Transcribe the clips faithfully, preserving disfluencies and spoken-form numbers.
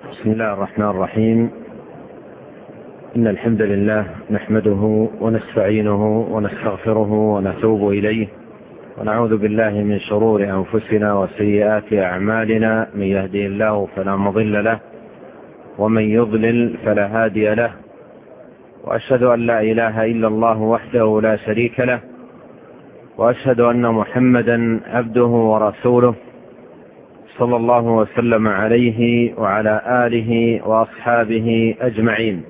بسم الله الرحمن الرحيم. إن الحمد لله نحمده ونستعينه ونستغفره ونتوب إليه، ونعوذ بالله من شرور أنفسنا وسيئات أعمالنا. من يهدي الله فلا مضل له، ومن يضلل فلا هادي له، وأشهد أن لا إله إلا الله وحده لا شريك له، وأشهد أن محمدا عبده ورسوله صلى الله وسلم عليه وعلى آله وأصحابه أجمعين.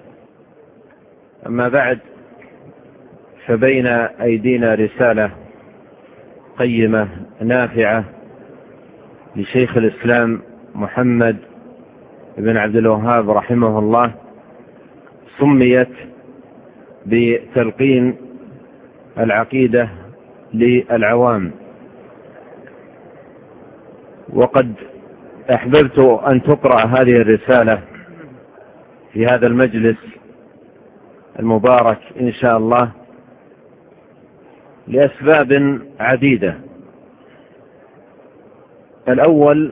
أما بعد، فبين أيدينا رسالة قيمة نافعة لشيخ الإسلام محمد بن عبد الوهاب رحمه الله، سميت بتلقين العقيدة للعوام. وقد أحببت أن تقرأ هذه الرسالة في هذا المجلس المبارك إن شاء الله لأسباب عديدة. الأول،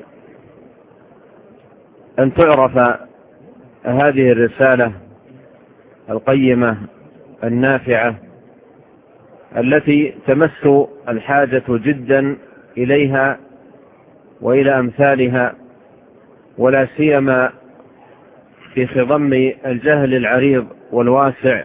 أن تعرف هذه الرسالة القيمة النافعة التي تمس الحاجة جدا إليها وإلى أمثالها، ولا سيما في خضم الجهل العريض والواسع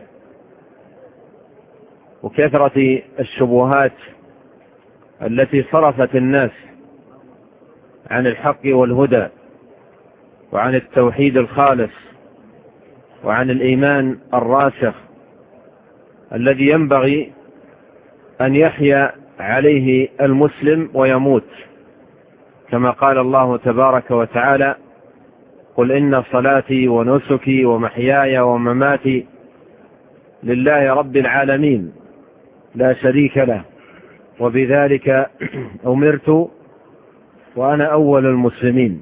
وكثرة الشبهات التي صرفت الناس عن الحق والهدى وعن التوحيد الخالص وعن الإيمان الراسخ الذي ينبغي أن يحيا عليه المسلم ويموت، كما قال الله تبارك وتعالى: قل إن صلاتي ونسكي ومحياي ومماتي لله رب العالمين لا شريك له وبذلك أمرت وأنا أول المسلمين.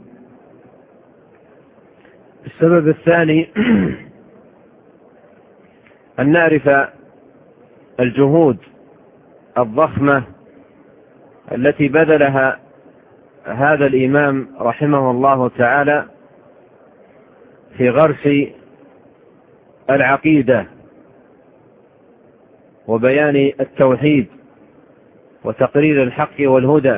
السبب الثاني، أن نعرف الجهود الضخمة التي بذلها هذا الإمام رحمه الله تعالى في غرس العقيدة وبيان التوحيد وتقرير الحق والهدى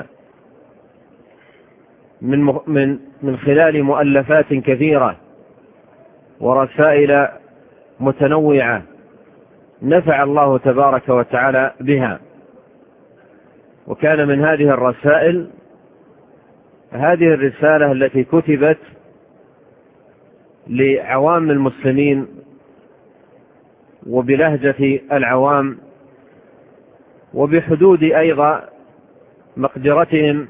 من من من خلال مؤلفات كثيرة ورسائل متنوعة نفع الله تبارك وتعالى بها. وكان من هذه الرسائل هذه الرسالة التي كتبت لعوام المسلمين وبلهجة العوام وبحدود أيضا مقدرتهم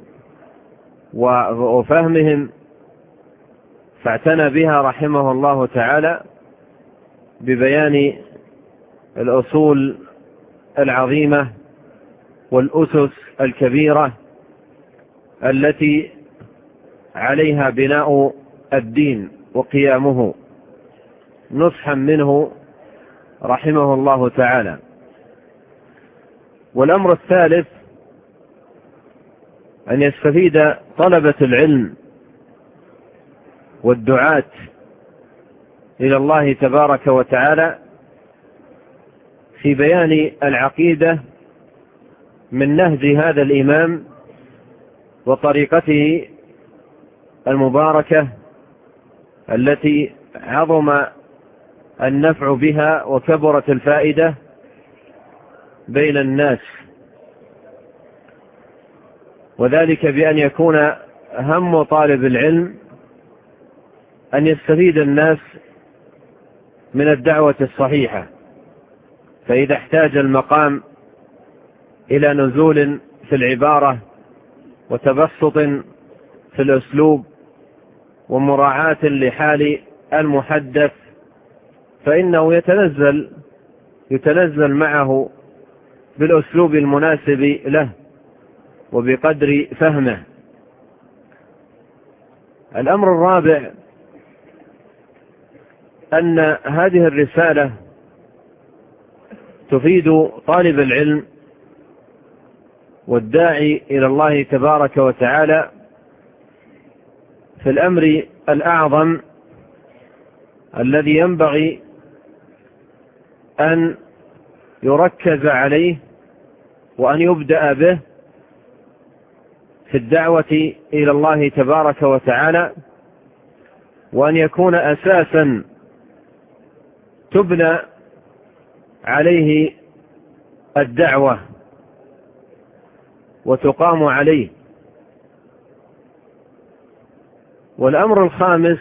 وفهمهم، فاعتنى بها رحمه الله تعالى ببيان الأصول العظيمة والأسس الكبيرة التي عليها بناء الدين وقيامه، نصحا منه رحمه الله تعالى. والأمر الثالث، أن يستفيد طلبة العلم والدعاة إلى الله تبارك وتعالى في بيان العقيدة من نهج هذا الإمام وطريقته المباركة التي عظم النفع بها وكبرت الفائدة بين الناس، وذلك بأن يكون هم طالب العلم أن يستفيد الناس من الدعوة الصحيحة. فإذا احتاج المقام إلى نزول في العبارة وتبسط في الأسلوب ومراعاة لحال المحدث، فإنه يتنزل يتنزل معه بالأسلوب المناسب له وبقدر فهمه. الأمر الرابع، أن هذه الرسالة تفيد طالب العلم والداعي إلى الله تبارك وتعالى في الأمر الأعظم الذي ينبغي أن يركز عليه وأن يبدأ به في الدعوة إلى الله تبارك وتعالى، وأن يكون أساسا تبنى عليه الدعوة وتقام عليه. والأمر الخامس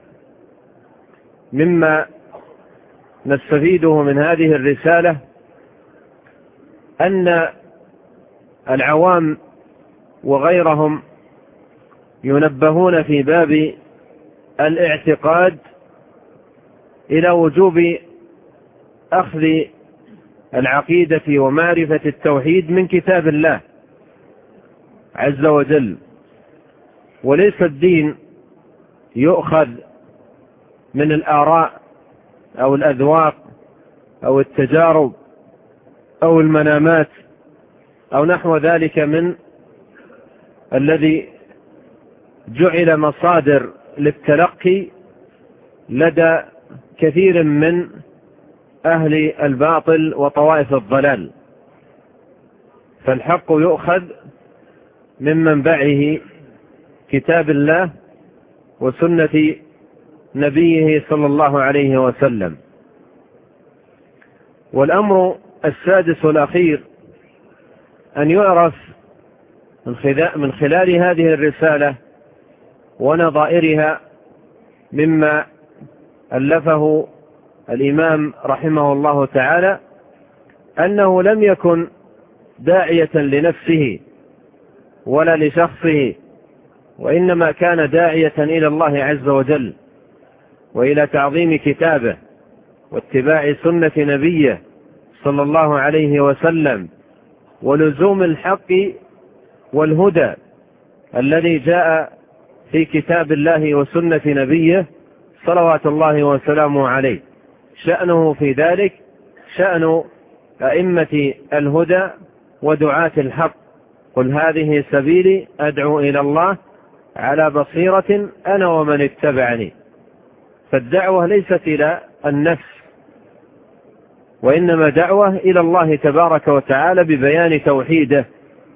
مما نستفيده من هذه الرسالة أن العوام وغيرهم ينبهون في باب الاعتقاد إلى وجوب أخذ العقيدة ومعرفة التوحيد من كتاب الله عز وجل، وليس الدين يؤخذ من الآراء أو الأذواق أو التجارب أو المنامات أو نحو ذلك من الذي جعل مصادر للتلقي لدى كثير من أهل الباطل وطوائف الضلال، فالحق يؤخذ من منبعه كتاب الله وسنة نبيه صلى الله عليه وسلم. والأمر السادس والأخير أن يعرف من خلال هذه الرسالة ونظائرها مما ألفه الإمام رحمه الله تعالى أنه لم يكن داعية لنفسه ولا لشخصه، وإنما كان داعية إلى الله عز وجل وإلى تعظيم كتابه واتباع سنة نبيه صلى الله عليه وسلم ولزوم الحق والهدى الذي جاء في كتاب الله وسنة نبيه صلوات الله وسلامه عليه. شأنه في ذلك شأن أئمة الهدى ودعاة الحق، قل هذه سبيلي أدعو إلى الله على بصيرة أنا ومن اتبعني. فالدعوة ليست إلى النفس، وإنما دعوة إلى الله تبارك وتعالى ببيان توحيده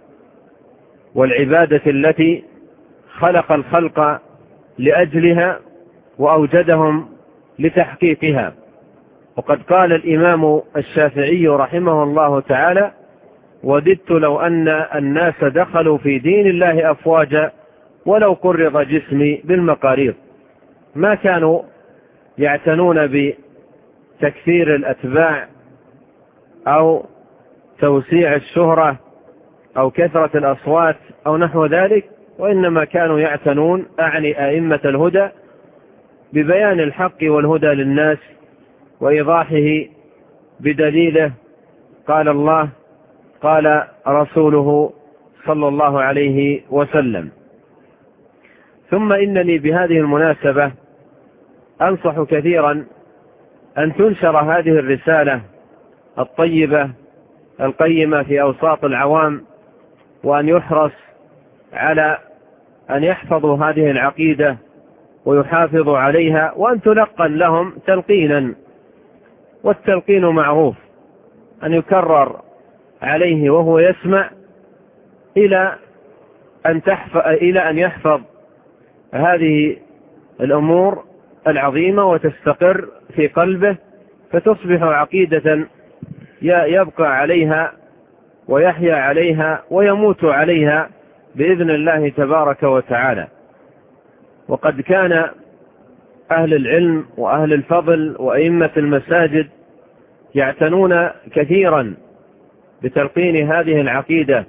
والعبادة التي خلق الخلق لأجلها وأوجدهم لتحقيقها. وقد قال الإمام الشافعي رحمه الله تعالى: وددت لو أن الناس دخلوا في دين الله أفواجا ولو قرض جسمي بالمقاريض. ما كانوا يعتنون بتكثير الأتباع أو توسيع الشهرة أو كثرة الأصوات أو نحو ذلك، وإنما كانوا يعتنون أعني أئمة الهدى ببيان الحق والهدى للناس وإيضاحه بدليله قال الله قال رسوله صلى الله عليه وسلم. ثم إنني بهذه المناسبة أنصح كثيرا أن تنشر هذه الرسالة الطيبة القيمة في أوساط العوام، وأن يحرص على أن يحفظوا هذه العقيدة ويحافظوا عليها، وأن تلقن لهم تلقينا، والتلقين معروف أن يكرر عليه وهو يسمع إلى أن تحفظ إلى أن يحفظ هذه الأمور العظيمة وتستقر في قلبه، فتصبح عقيدة يبقى عليها ويحيا عليها ويموت عليها بإذن الله تبارك وتعالى. وقد كان أهل العلم وأهل الفضل وأئمة المساجد يعتنون كثيرا بتلقين هذه العقيدة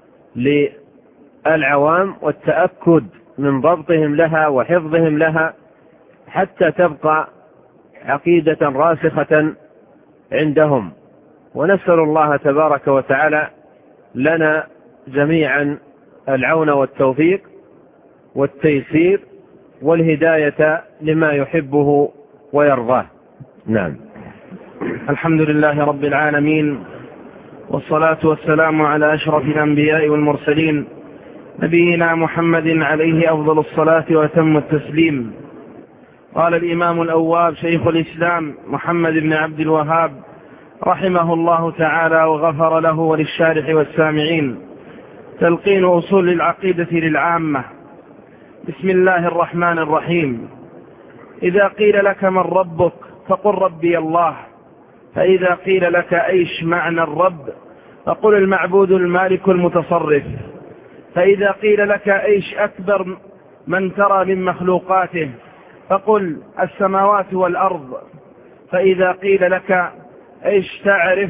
للعوام والتأكد من ضبطهم لها وحفظهم لها حتى تبقى عقيدة راسخة عندهم. ونسأل الله تبارك وتعالى لنا جميعا العون والتوفيق والتيسير والهداية لما يحبه ويرضاه. نعم. الحمد لله رب العالمين، والصلاة والسلام على أشرف الأنبياء والمرسلين، نبينا محمد عليه أفضل الصلاة وأتم التسليم. قال الإمام الأواب شيخ الإسلام محمد بن عبد الوهاب رحمه الله تعالى وغفر له وللشارح والسامعين: تلقين أصول العقيدة للعامة. بسم الله الرحمن الرحيم. إذا قيل لك من ربك فقل ربي الله، فإذا قيل لك أيش معنى الرب فقل المعبود المالك المتصرف، فإذا قيل لك أيش أكبر من ترى من مخلوقاته فقل السماوات والأرض، فإذا قيل لك أيش تعرف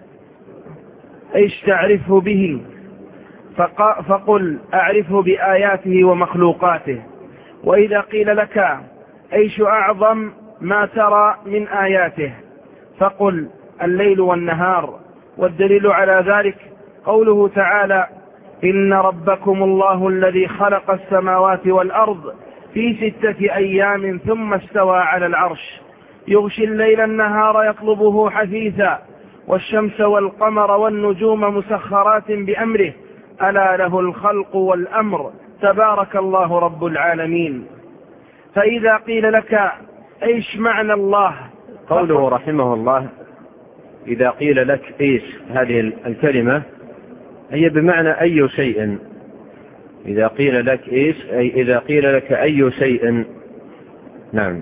أيش تعرفه به فقل أعرفه بآياته ومخلوقاته، وإذا قيل لك أيش أعظم ما ترى من آياته فقل الليل والنهار. والدليل على ذلك قوله تعالى: إن ربكم الله الذي خلق السماوات والأرض في ستة أيام ثم استوى على العرش يغشي الليل النهار يطلبه حثيثا والشمس والقمر والنجوم مسخرات بأمره ألا له الخلق والأمر تبارك الله رب العالمين. فإذا قيل لك إيش معنى الله، قوله رحمه الله: إذا قيل لك إيش، هذه الكلمة هي بمعنى أي شيء. إذا قيل لك إيش أي إذا قيل لك أي شيء. نعم.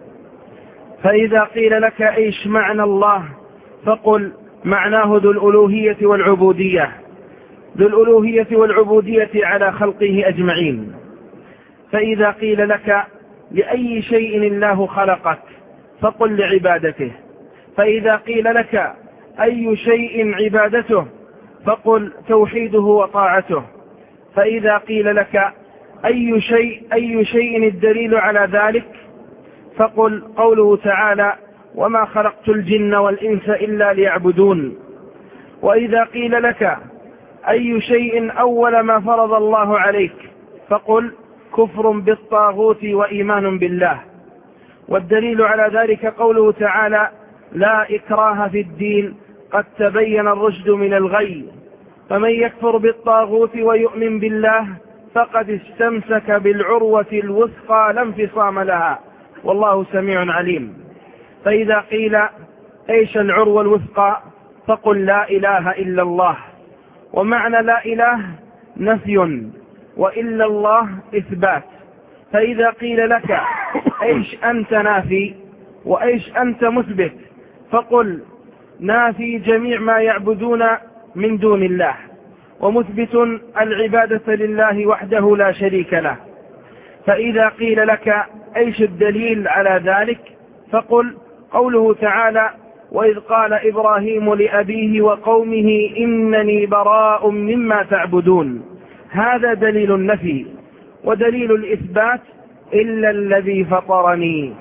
فإذا قيل لك إيش معنى الله فقل معناه ذو الألوهية والعبودية، ذو الألوهية والعبودية على خلقه أجمعين. فإذا قيل لك لأي شيء الله خلقك فقل لعبادته، فإذا قيل لك أي شيء عبادته فقل توحيده وطاعته، فإذا قيل لك أي شيء أي شيء الدليل على ذلك فقل قوله تعالى: وما خلقت الجن والإنس إلا ليعبدون. وإذا قيل لك أي شيء أول ما فرض الله عليك فقل كفر بالطاغوت وإيمان بالله. والدليل على ذلك قوله تعالى: لا إكراه في الدين قد تبين الرشد من الغي، فمن يكفر بالطاغوت ويؤمن بالله فقد استمسك بالعروة الوثقى لا انفصام لها والله سميع عليم. فإذا قيل إيش العروة الوثقى فقل لا إله إلا الله. ومعنى لا إله نفي وإلا الله إثبات. فإذا قيل لك إيش أنت نافي وإيش أنت مثبت فقل نافي جميع ما يعبدون من دون الله ومثبت العبادة لله وحده لا شريك له. فإذا قيل لك أيش الدليل على ذلك فقل قوله تعالى: وإذ قال إبراهيم لأبيه وقومه إنني براء مما تعبدون. هذا دليل النفي. ودليل الإثبات: إلا الذي فطرني.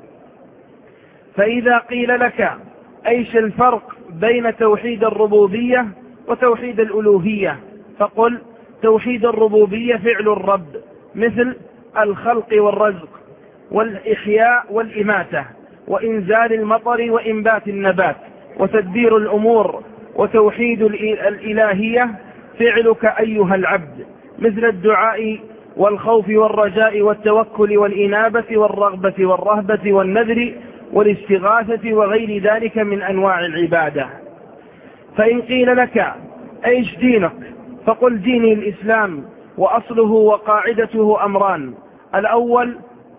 فإذا قيل لك أيش الفرق بين توحيد الربوبية وتوحيد الألوهية فقل توحيد الربوبية فعل الرب مثل الخلق والرزق والإحياء والإماتة وإنزال المطر وإنبات النبات وتدبير الأمور. وتوحيد الإلهية فعلك أيها العبد مثل الدعاء والخوف والرجاء والتوكل والإنابة والرغبة والرهبة والنذر والاستغاثة وغير ذلك من أنواع العبادة. فإن قيل لك أيش دينك فقل ديني الإسلام، وأصله وقاعدته أمران: الأول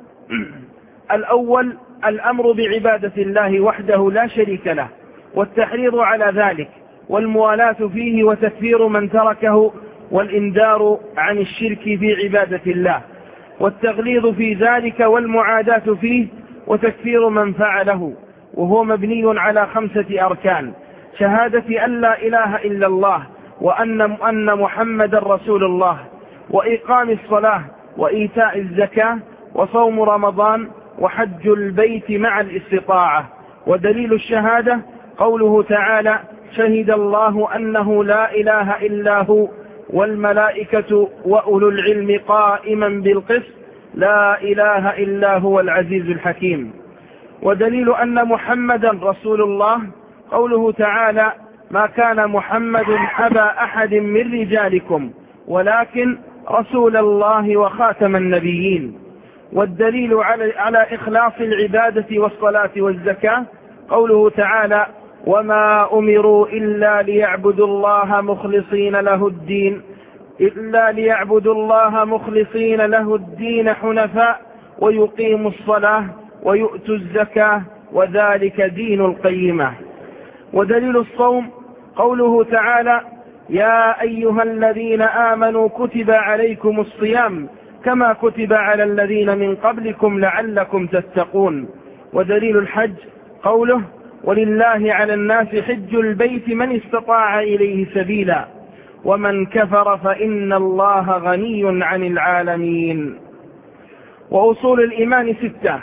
الأول الأمر بعبادة الله وحده لا شريك له والتحريض على ذلك والموالاة فيه وتكفير من تركه والإنذار عن الشرك في عبادة الله والتغليظ في ذلك والمعاداة فيه وتكفير من فعله، وهو مبني على خمسة أركان: شهادة أن لا إله إلا الله وأن أن محمد رسول الله، وإقام الصلاة وإيتاء الزكاة وصوم رمضان وحج البيت مع الاستطاعة. ودليل الشهادة قوله تعالى: شهد الله أنه لا إله إلا هو والملائكة وأولو العلم قائما بالقسط لا إله إلا هو العزيز الحكيم. ودليل أن محمدا رسول الله قوله تعالى: ما كان محمد أبا أحد من رجالكم ولكن رسول الله وخاتم النبيين. والدليل على, على إخلاص العبادة والصلاة والزكاة قوله تعالى: وما أمروا إلا ليعبدوا الله مخلصين له الدين إلا ليعبدوا الله مخلصين له الدين حنفاء ويقيموا الصلاة ويؤتوا الزكاة وذلك دين القيمة. ودليل الصوم قوله تعالى: يا أيها الذين آمنوا كتب عليكم الصيام كما كتب على الذين من قبلكم لعلكم تتقون. ودليل الحج قوله: ولله على الناس حج البيت من استطاع إليه سبيلا ومن كفر فإن الله غني عن العالمين. وأصول الإيمان ستة: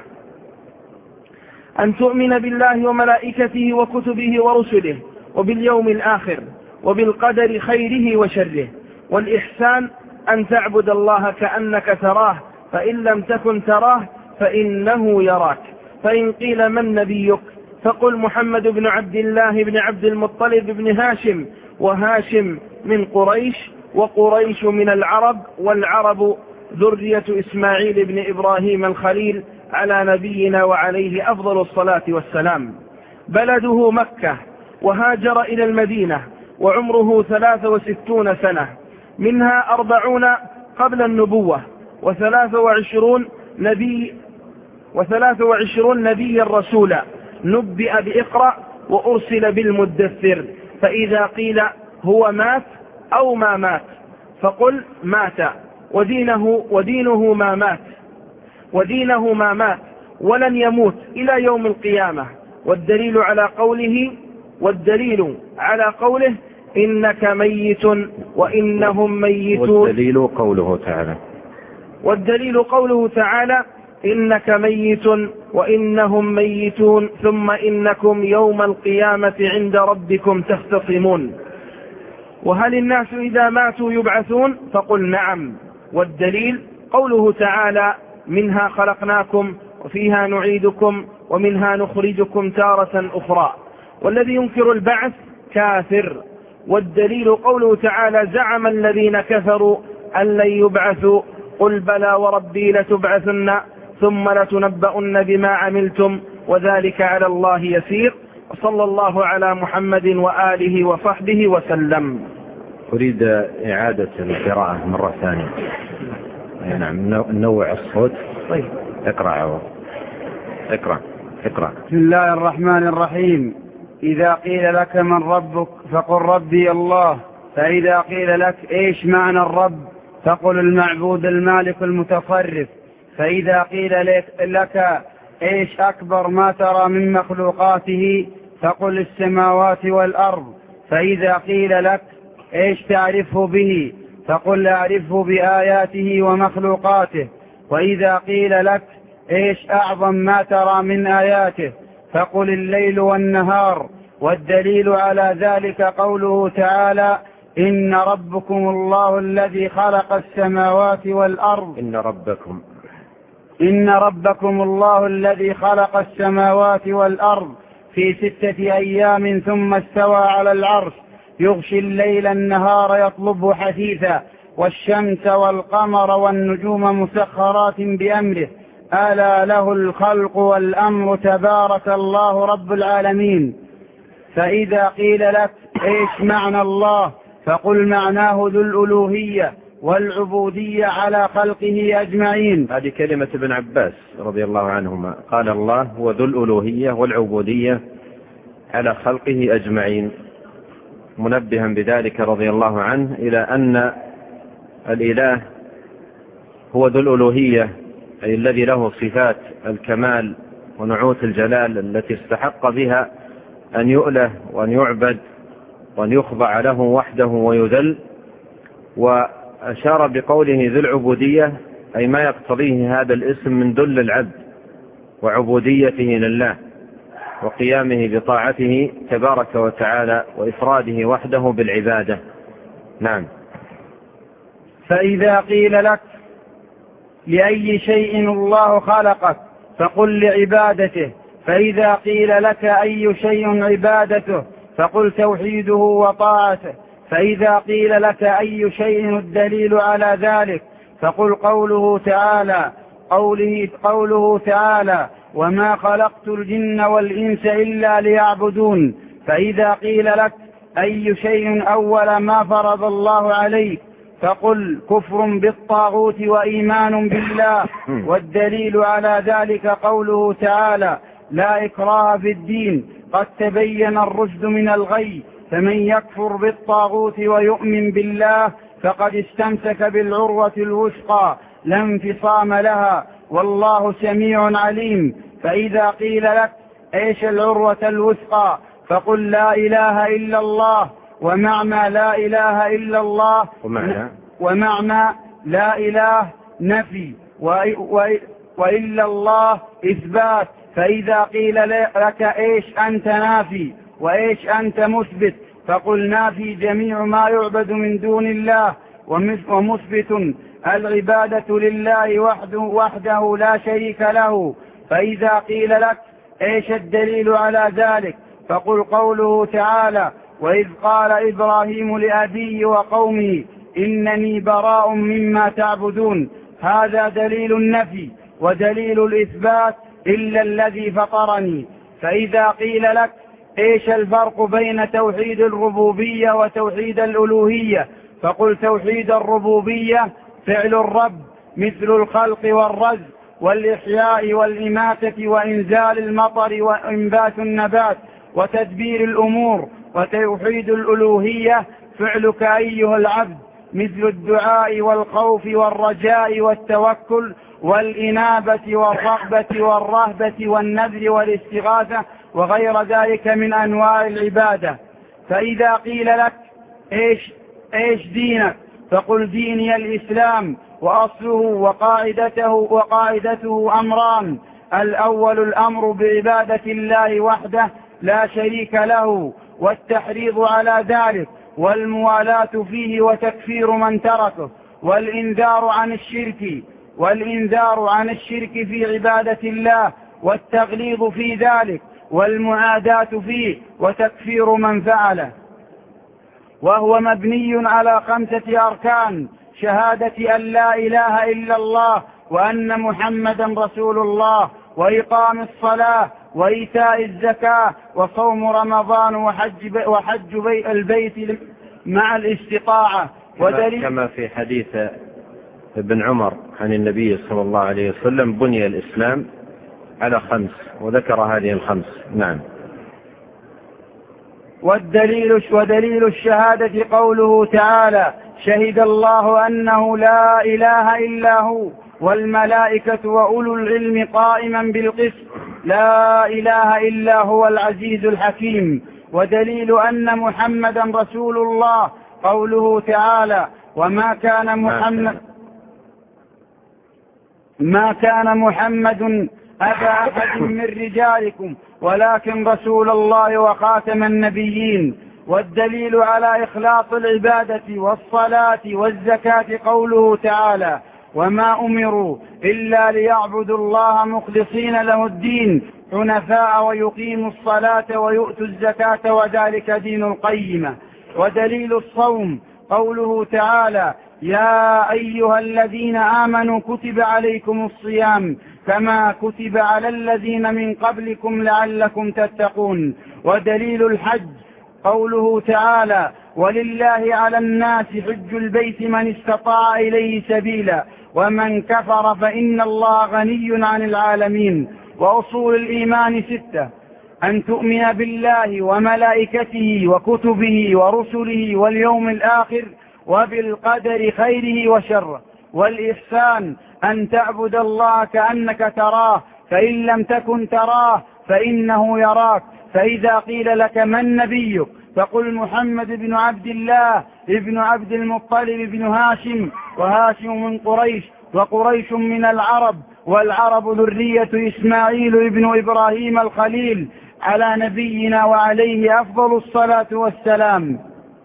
أن تؤمن بالله وملائكته وكتبه ورسله وباليوم الآخر وبالقدر خيره وشره. والإحسان أن تعبد الله كأنك تراه فإن لم تكن تراه فإنه يراك. فإن قيل من نبيك فقل محمد بن عبد الله بن عبد المطلب بن هاشم، وهاشم من قريش، وقريش من العرب، والعرب ذرية إسماعيل بن إبراهيم الخليل على نبينا وعليه أفضل الصلاة والسلام. بلده مكة، وهاجر إلى المدينة وعمره ثلاث وستون سنة، منها أربعون قبل النبوة وثلاث وعشرون نبي وثلاث وعشرون نبيا رسولا، نبئ بإقرأ وأرسل بالمدثر. فإذا قيل هو مات أو ما مات فقل مات، ودينه, ودينه ما مات ودينه ما مات ولن يموت إلى يوم القيامة. والدليل على قوله والدليل على قوله إنك ميت وإنهم ميتون. والدليل قوله تعالى والدليل قوله تعالى إنك ميت وإنهم ميتون ثم إنكم يوم القيامة عند ربكم تختصمون. وهل الناس إذا ماتوا يبعثون؟ فقل نعم. والدليل قوله تعالى منها خلقناكم وفيها نعيدكم ومنها نخرجكم تارة أخرى. والذي ينكر البعث كافر. والدليل قوله تعالى زعم الذين كفروا أن لن يبعثوا قل بلى وربي لتبعثن ثم لتنبؤن بما عملتم وذلك على الله يسير. وصلى الله على محمد وآله وصحبه وسلم. أريد إعادة القراءة مرة ثانية. نعم، نوع الصوت. طيب اقرأ عوض. اقرأ اقرأ. بسم الله الرحمن الرحيم. إذا قيل لك من ربك فقل ربي الله. فإذا قيل لك إيش معنى الرب فقل المعبود المالك المتصرف. فإذا قيل لك إيش أكبر ما ترى من مخلوقاته فقل السماوات والأرض. فإذا قيل لك إيش تعرفه به فقل أعرفه بآياته ومخلوقاته. وإذا قيل لك إيش أعظم ما ترى من آياته فقل الليل والنهار. والدليل على ذلك قوله تعالى إن ربكم الله الذي خلق السماوات والأرض. إن ربكم إن ربكم الله الذي خلق السماوات والأرض في ستة أيام ثم استوى على العرش يغشي الليل النهار يطلبه حثيثا والشمس والقمر والنجوم مسخرات بأمره ألا له الخلق والأمر تبارك الله رب العالمين. فإذا قيل لك إيش معنى الله فقل معناه ذو الألوهية والعبودية على خلقه أجمعين. هذه كلمة ابن عباس رضي الله عنهما، قال الله هو ذو الألوهية والعبودية على خلقه أجمعين، منبها بذلك رضي الله عنه إلى أن الإله هو ذو الألوهية، أي الذي له صفات الكمال ونعوت الجلال التي استحق بها أن يؤله وأن يعبد وأن يخضع له وحده ويذل. وأشار بقوله ذو العبودية أي ما يقتضيه هذا الاسم من ذل العبد وعبوديته لله وقيامه بطاعته تبارك وتعالى وإفراده وحده بالعبادة. نعم. فإذا قيل لك لأي شيء الله خلقك فقل لعبادته. فإذا قيل لك أي شيء عبادته فقل توحيده وطاعته. فإذا قيل لك أي شيء الدليل على ذلك فقل قوله تعالى قوله, قوله تعالى وما خلقت الجن والإنس إلا ليعبدون. فإذا قيل لك أي شيء أول ما فرض الله عليك فقل كفر بالطاغوت وإيمان بالله. والدليل على ذلك قوله تعالى لا إكراه في الدين قد تبين الرشد من الغي فمن يكفر بالطاغوت ويؤمن بالله فقد استمسك بالعروة الوثقى لا انفصام لها والله سميع عليم. فإذا قيل لك ايش العروة الوثقى فقل لا إله إلا الله. ومعنى لا إله إلا الله ومعنى, ومعنى لا إله نفي وإلا الله إثبات. فإذا قيل لك إيش أنت نافي وإيش أنت مثبت فقل نافي جميع ما يعبد من دون الله ومثبت العبادة لله وحده, وحده لا شريك له. فإذا قيل لك إيش الدليل على ذلك فقل قوله تعالى وإذ قال إبراهيم لأبيه وقومه إنني براء مما تعبدون. هذا دليل النفي. ودليل الإثبات إلا الذي فطرني. فإذا قيل لك إيش الفرق بين توحيد الربوبية وتوحيد الألوهية فقل توحيد الربوبية فعل الرب مثل الخلق والرزق والإحياء والإماتة وإنزال المطر وإنبات النبات وتدبير الأمور. وتوحيد الألوهية فعلك أيها العبد مثل الدعاء والخوف والرجاء والتوكل والإنابة والرغبة والرهبة والنذر والاستغاثة وغير ذلك من أنواع العبادة. فإذا قيل لك إيش, إيش دينك فقل ديني الإسلام وأصله وقاعدته, وقاعدته أمران. الأول الأمر بعبادة الله وحده لا شريك له والتحريض على ذلك والموالاة فيه وتكفير من تركه والإنذار عن الشرك والإنذار عن الشرك في عبادة الله والتغليظ في ذلك والمعاداة فيه وتكفير من فعله. وهو مبني على خمسة أركان: شهادة أن لا إله إلا الله وأن محمدا رسول الله وإقام الصلاة وإيتاء الزكاة وصوم رمضان وحج, وحج بي البيت مع الاستطاعة. ودليل كما في حديث ابن عمر عن النبي صلى الله عليه وسلم بني الإسلام على خمس وذكر هذه الخمس. نعم. والدليل ودليل الشهادة قوله تعالى شهد الله أنه لا إله إلا هو والملائكة وأولو العلم قائما بالقسط لا إله إلا هو العزيز الحكيم. ودليل أن محمدا رسول الله قوله تعالى وما كان محمد ما كان محمد أبا أحد من رجالكم ولكن رسول الله وخاتم النبيين. والدليل على إخلاص العبادة والصلاة والزكاة قوله تعالى وما أمروا إلا ليعبدوا الله مخلصين له الدين حنفاء ويقيموا الصلاة ويؤتوا الزكاة وذلك دين القيمة. ودليل الصوم قوله تعالى يا أيها الذين آمنوا كتب عليكم الصيام كما كتب على الذين من قبلكم لعلكم تتقون. ودليل الحج قوله تعالى ولله على الناس حج البيت من استطاع إليه سبيلا ومن كفر فإن الله غني عن العالمين. وأصول الإيمان ستة: أن تؤمن بالله وملائكته وكتبه ورسله واليوم الآخر وبالقدر خيره وشره. والإحسان أن تعبد الله كأنك تراه فإن لم تكن تراه فإنه يراك. فإذا قيل لك من نبيك فقل محمد بن عبد الله ابن عبد المطلب بن هاشم وهاشم من قريش وقريش من العرب والعرب ذرية إسماعيل ابن إبراهيم الخليل على نبينا وعليه أفضل الصلاة والسلام.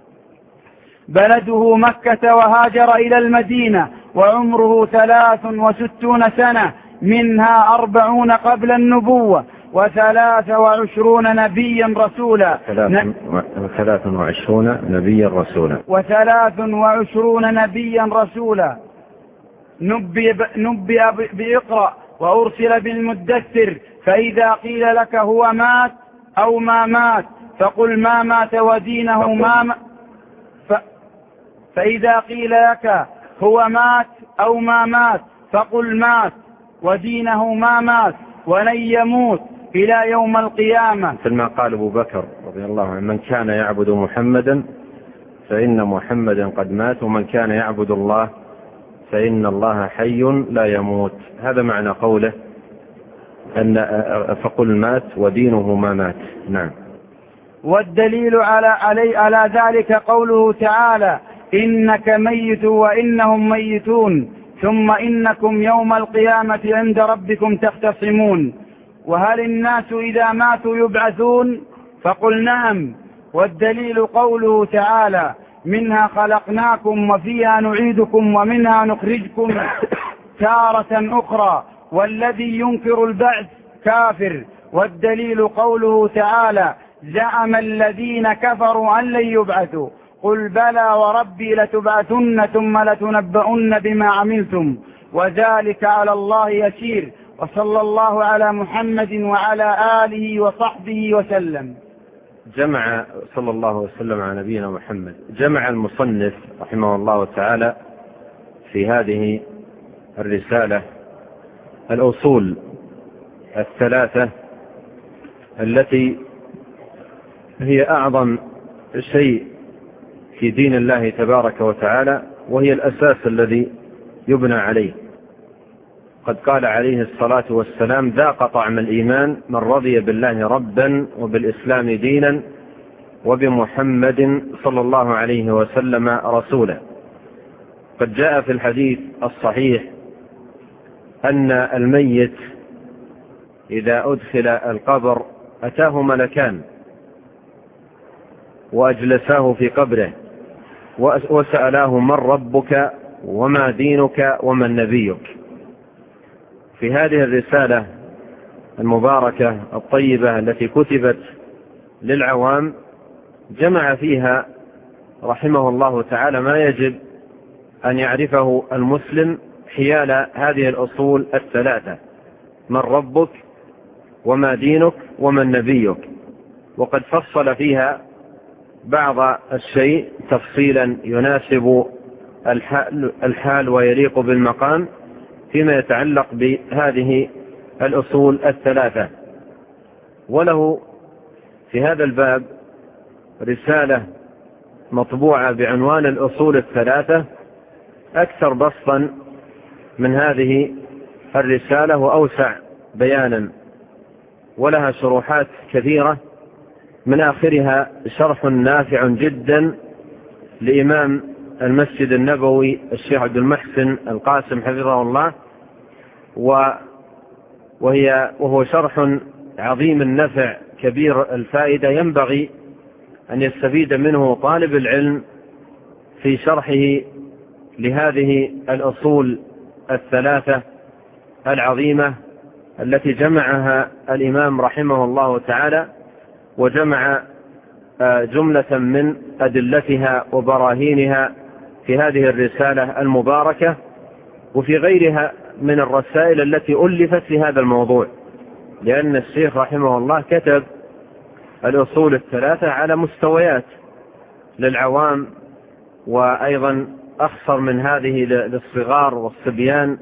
بلده مكة وهاجر إلى المدينة وعمره ثلاث وستون سنة منها أربعون قبل النبوة وثلاث وعشرون نبيا رسولا وثلاث وعشرون نبيا رسولا وثلاث وعشرون نبيا رسولا نبئ نبئ بإقرأ وأرسل بالمدثر، فإذا قيل لك هو مات أو ما مات فقل ما مات ودينه ما مات. ف... فإذا قيل لك هو مات أو ما مات فقل مات ودينه ما مات ولن يموت إلى يوم القيامة. مثل ما قال أبو بكر رضي الله عنه: من كان يعبد محمدا فإن محمدا قد مات، ومن كان يعبد الله فإن الله حي لا يموت. هذا معنى قوله أن فقل مات ودينه ما مات. نعم. والدليل على, علي على ذلك قوله تعالى: إنك ميت وإنهم ميتون ثم إنكم يوم القيامة عند ربكم تختصمون. وهل الناس إذا ماتوا يبعثون؟ فقل نعم. والدليل قوله تعالى: منها خلقناكم وفيها نعيدكم ومنها نخرجكم تارة أخرى، والذي ينكر البعث كافر. والدليل قوله تعالى: زعم الذين كفروا أن لن يبعثوا قل بلى وربي لتبعثن ثم لتنبؤن بما عملتم وذلك على الله يسير. وصلى الله على محمد وعلى آله وصحبه وسلم. جمع صلى الله وسلم على نبينا محمد. جمع المصنف رحمه الله تعالى في هذه الرسالة الأصول الثلاثة التي هي أعظم شيء في دين الله تبارك وتعالى، وهي الأساس الذي يبنى عليه. قد قال عليه الصلاة والسلام: ذاق طعم الإيمان من رضي بالله ربا وبالإسلام دينا وبمحمد صلى الله عليه وسلم رسولا. قد جاء في الحديث الصحيح أن الميت إذا أدخل القبر أتاه ملكان وأجلساه في قبره وسألاه: من ربك وما دينك ومن نبيك؟ في هذه الرسالة المباركة الطيبة التي كتبت للعوام جمع فيها رحمه الله تعالى ما يجب أن يعرفه المسلم حيال هذه الأصول الثلاثة: من ربك وما دينك ومن نبيك. وقد فصل فيها بعض الشيء تفصيلا يناسب الحال, الحال ويليق بالمقام فيما يتعلق بهذه الأصول الثلاثة. وله في هذا الباب رسالة مطبوعة بعنوان الأصول الثلاثة أكثر بسطا من هذه الرسالة وأوسع بيانا، ولها شروحات كثيرة، من آخرها شرح نافع جدا لإمام المسجد النبوي الشيخ عبد المحسن القاسم حفظه الله، وهي وهو شرح عظيم النفع كبير الفائدة، ينبغي أن يستفيد منه طالب العلم في شرحه لهذه الأصول الثلاثة العظيمة التي جمعها الإمام رحمه الله تعالى، وجمع جملة من أدلتها وبراهينها في هذه الرسالة المباركة وفي غيرها من الرسائل التي ألفت في هذا الموضوع، لأن الشيخ رحمه الله كتب الأصول الثلاثة على مستويات للعوام، وأيضا أخصر من هذه للصغار والصبيان،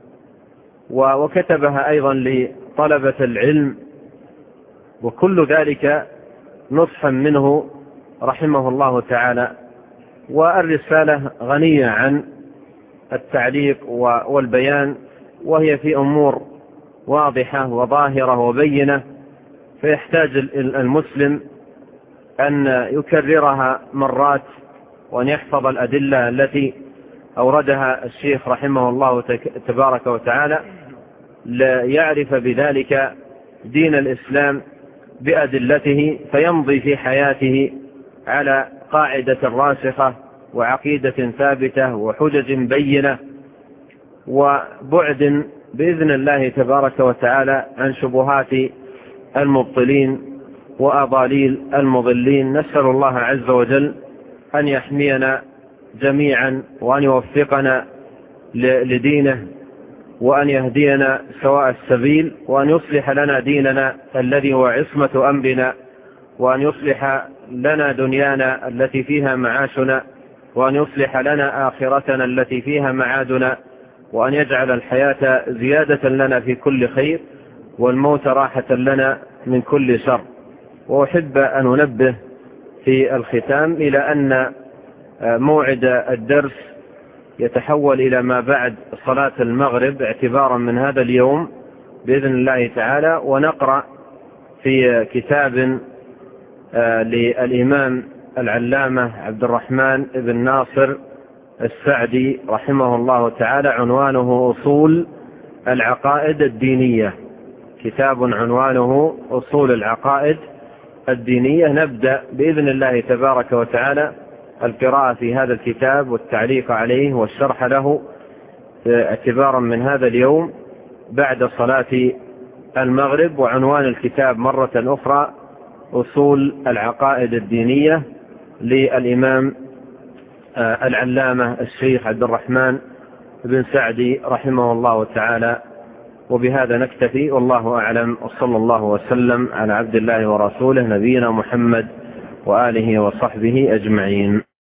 وكتبها أيضا لطلبة العلم، وكل ذلك نصحا منه رحمه الله تعالى. والرسالة غنية عن التعليق والبيان، وهي في أمور واضحة وظاهرة وبينة، فيحتاج المسلم أن يكررها مرات وأن يحفظ الأدلة التي أوردها الشيخ رحمه الله تبارك وتعالى، ليعرف بذلك دين الإسلام بأدلته، فيمضي في حياته على قاعدة راسخة وعقيدة ثابتة وحجج بينة، وبعد بإذن الله تبارك وتعالى عن شبهات المبطلين وأضاليل المضلين. نسأل الله عز وجل أن يحمينا جميعا وأن يوفقنا لدينه، وأن يهدينا سواء السبيل، وأن يصلح لنا ديننا الذي هو عصمة أمرنا، وأن يصلح لنا دنيانا التي فيها معاشنا، وأن يصلح لنا آخرتنا التي فيها معادنا، وأن يجعل الحياة زيادة لنا في كل خير، والموت راحة لنا من كل شر. وأحب أن أنبه في الختام إلى أن موعد الدرس يتحول إلى ما بعد صلاة المغرب اعتبارا من هذا اليوم بإذن الله تعالى، ونقرأ في كتاب للإمام العلامة عبد الرحمن بن ناصر السعدي رحمه الله تعالى، عنوانه أصول العقائد الدينية. كتاب عنوانه أصول العقائد الدينية. نبدأ بإذن الله تبارك وتعالى القراءة في هذا الكتاب والتعليق عليه والشرح له اعتبارا من هذا اليوم بعد صلاة المغرب. وعنوان الكتاب مرة أخرى أصول العقائد الدينية للإمام العلامة الشيخ عبد الرحمن بن سعدي رحمه الله تعالى. وبهذا نكتفي، والله أعلم، وصلى الله وسلم على عبد الله ورسوله نبينا محمد وآله وصحبه أجمعين.